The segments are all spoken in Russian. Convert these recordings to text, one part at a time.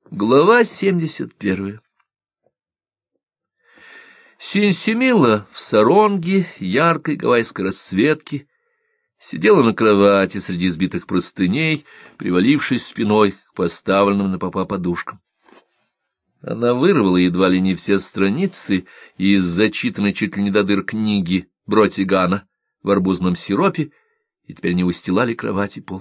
Глава 71. Синсимила в саронге яркой гавайской расцветки сидела на кровати среди сбитых простыней, привалившись спиной к поставленным на попа подушкам. Она вырвала едва ли не все страницы из зачитанной чуть ли не до дыр книги Бротигана в арбузном сиропе, и теперь не устилали кровати пол.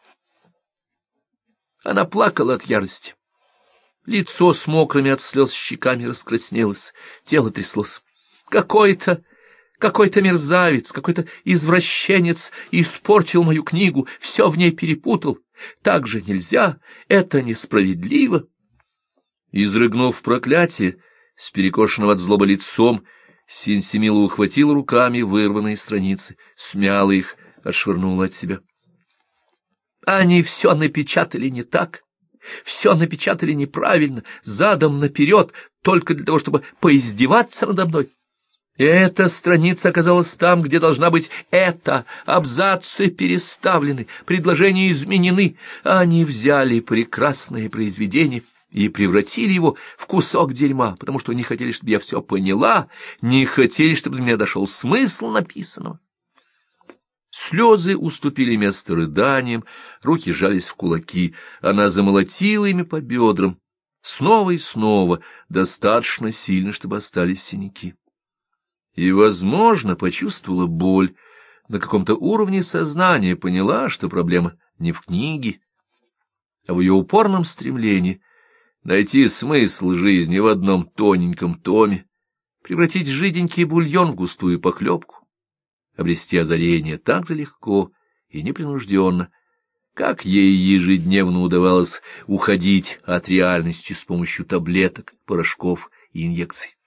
Она плакала от ярости. Лицо с мокрыми от слез щеками раскраснелось, тело тряслось. Какой-то мерзавец, какой-то извращенец испортил мою книгу, все в ней перепутал. Так же нельзя, это несправедливо. Изрыгнув проклятие, с перекошенным от злобы лицом, Синсимила ухватила руками вырванные страницы, смяла их, отшвырнула от себя. Они все напечатали не так. Все напечатали неправильно, задом наперед, только для того, чтобы поиздеваться надо мной. И эта страница оказалась там, где должна быть эта. Абзацы переставлены, предложения изменены. Они взяли прекрасное произведение и превратили его в кусок дерьма, потому что не хотели, чтобы я все поняла, не хотели, чтобы до меня дошел смысл написанного. Слезы уступили место рыданиям, руки сжались в кулаки, она замолотила ими по бедрам, снова и снова, достаточно сильно, чтобы остались синяки. И, возможно, почувствовала боль, на каком-то уровне сознания поняла, что проблема не в книге, а в ее упорном стремлении найти смысл жизни в одном тоненьком томе, превратить жиденький бульон в густую похлебку, обрести озарение так же легко и непринужденно, как ей ежедневно удавалось уходить от реальности с помощью таблеток, порошков и инъекций.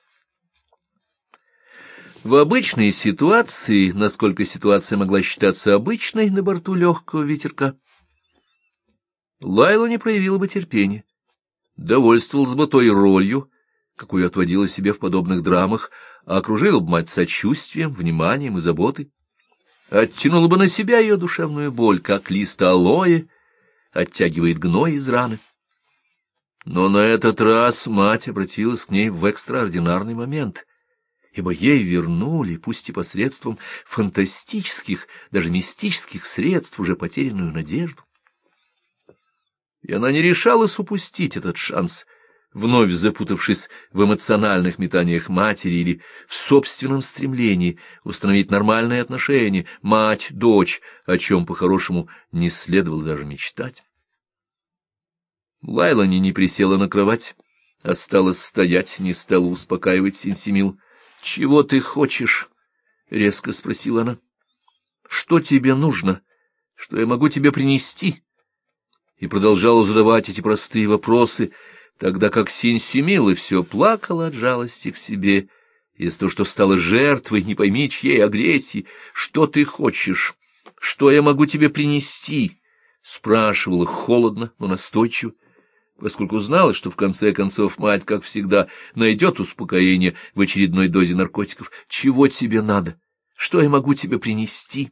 В обычной ситуации, насколько ситуация могла считаться обычной на борту легкого ветерка, Лайла не проявила бы терпения, довольствовалась бы той ролью, какую отводила себе в подобных драмах, а окружила бы мать сочувствием, вниманием и заботой, оттянула бы на себя ее душевную боль, как лист алоэ оттягивает гной из раны. Но на этот раз мать обратилась к ней в экстраординарный момент, ибо ей вернули, пусть и посредством фантастических, даже мистических средств, уже потерянную надежду. И она не решалась упустить этот шанс, вновь запутавшись в эмоциональных метаниях матери или в собственном стремлении установить нормальные отношения мать-дочь, о чем, по-хорошему, не следовало даже мечтать. Лайла не присела на кровать, осталась стоять, не стала успокаивать Синсимилу. — Чего ты хочешь? — резко спросила она. — Что тебе нужно? Что я могу тебе принести? И продолжала задавать эти простые вопросы, тогда как Синсимила все плакала от жалости к себе, из-за того, что стала жертвой, не пойми чьей агрессии. «Что ты хочешь? Что я могу тебе принести?» — спрашивала холодно, но настойчиво, поскольку знала, что в конце концов мать, как всегда, найдет успокоение в очередной дозе наркотиков. «Чего тебе надо? Что я могу тебе принести?»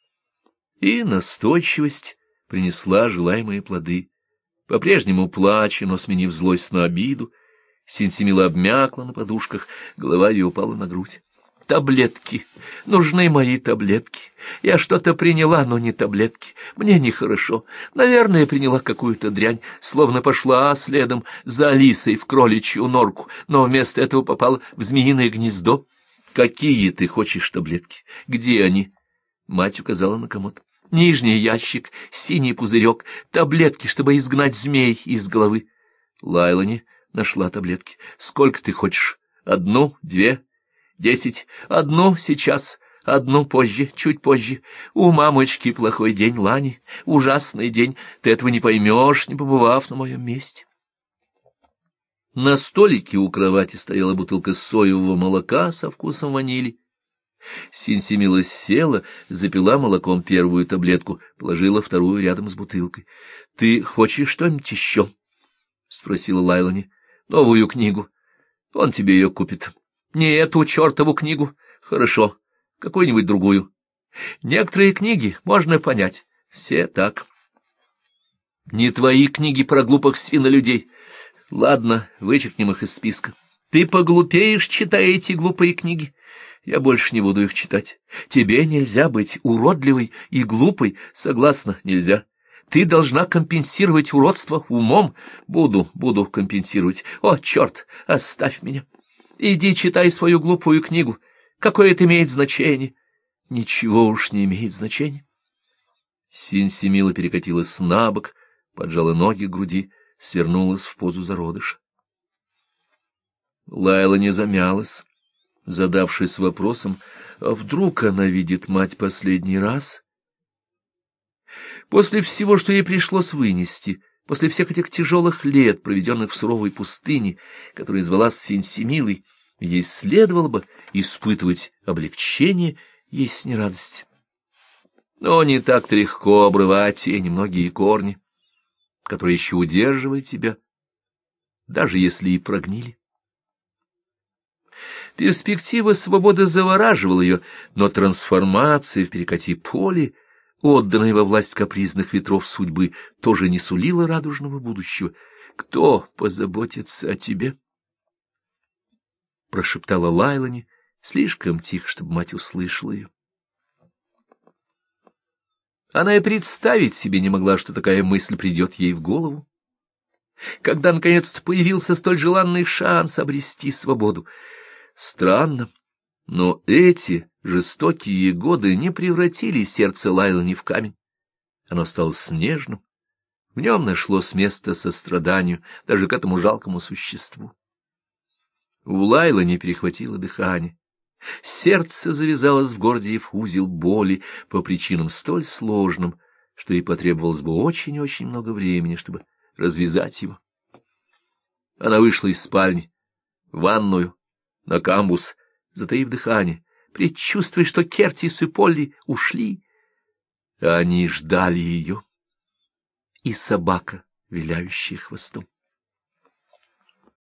И настойчивость принесла желаемые плоды. По-прежнему плача, но сменив злость на обиду, Синсимила обмякла на подушках, голова ее упала на грудь. «Таблетки! Нужны мои таблетки! Я что-то приняла, но не таблетки. Мне нехорошо. Наверное, приняла какую-то дрянь, словно пошла следом за Алисой в кроличью норку, но вместо этого попала в змеиное гнездо. Какие ты хочешь таблетки? Где они?» Мать указала на комод. «Нижний ящик, синий пузырек, таблетки, чтобы изгнать змей из головы». Лайлани нашла таблетки. «Сколько ты хочешь? 1, 2, 10? 1 сейчас, 1 позже, чуть позже. У мамочки плохой день, Лани, ужасный день. Ты этого не поймешь, не побывав на моем месте». На столике у кровати стояла бутылка соевого молока со вкусом ванили. Синсимила села, запила молоком первую таблетку, положила вторую рядом с бутылкой. — Ты хочешь что-нибудь еще? — спросила Лайлани. — Новую книгу. Он тебе ее купит. — Не эту чертову книгу. Хорошо. Какую-нибудь другую. Некоторые книги можно понять. Все так. Не твои книги про глупых свинолюдей. Ладно, вычеркнем их из списка. Ты поглупеешь, читая эти глупые книги. Я больше не буду их читать. Тебе нельзя быть уродливой и глупой. Согласна, нельзя. Ты должна компенсировать уродство умом. Буду компенсировать. О, черт, оставь меня. Иди читай свою глупую книгу. Какое это имеет значение? Ничего уж не имеет значения. Синсимила перекатилась на бок, поджала ноги к груди, свернулась в позу зародыша. Лайла не замялась, задавшись вопросом, а вдруг она видит мать последний раз? После всего, что ей пришлось вынести, после всех этих тяжелых лет, проведенных в суровой пустыне, которая звалась Синсимилой, ей следовало бы испытывать облегчение, есть не радость. Но не так-то легко обрывать те немногие корни, которые еще удерживали тебя, даже если и прогнили. Перспектива свободы завораживала ее, но трансформация в перекати поле, отданная во власть капризных ветров судьбы, тоже не сулила радужного будущего. «Кто позаботится о тебе?» — прошептала Лайлане, слишком тихо, чтобы мать услышала ее. Она и представить себе не могла, что такая мысль придет ей в голову. Когда наконец-то появился столь желанный шанс обрести свободу. Странно, но эти жестокие годы не превратили сердце Лайлани в камень. Оно стало снежным, в нем нашлось место состраданию даже к этому жалкому существу. У Лайлани перехватило дыхание. Сердце завязалось в Гордиев узел боли по причинам столь сложным, что ей потребовалось бы очень-очень много времени, чтобы развязать его. Она вышла из спальни, в ванную, на камбус, затаив дыхание, предчувствуя, что Кертис и Полли ушли, а они ждали ее, и собака, виляющая хвостом.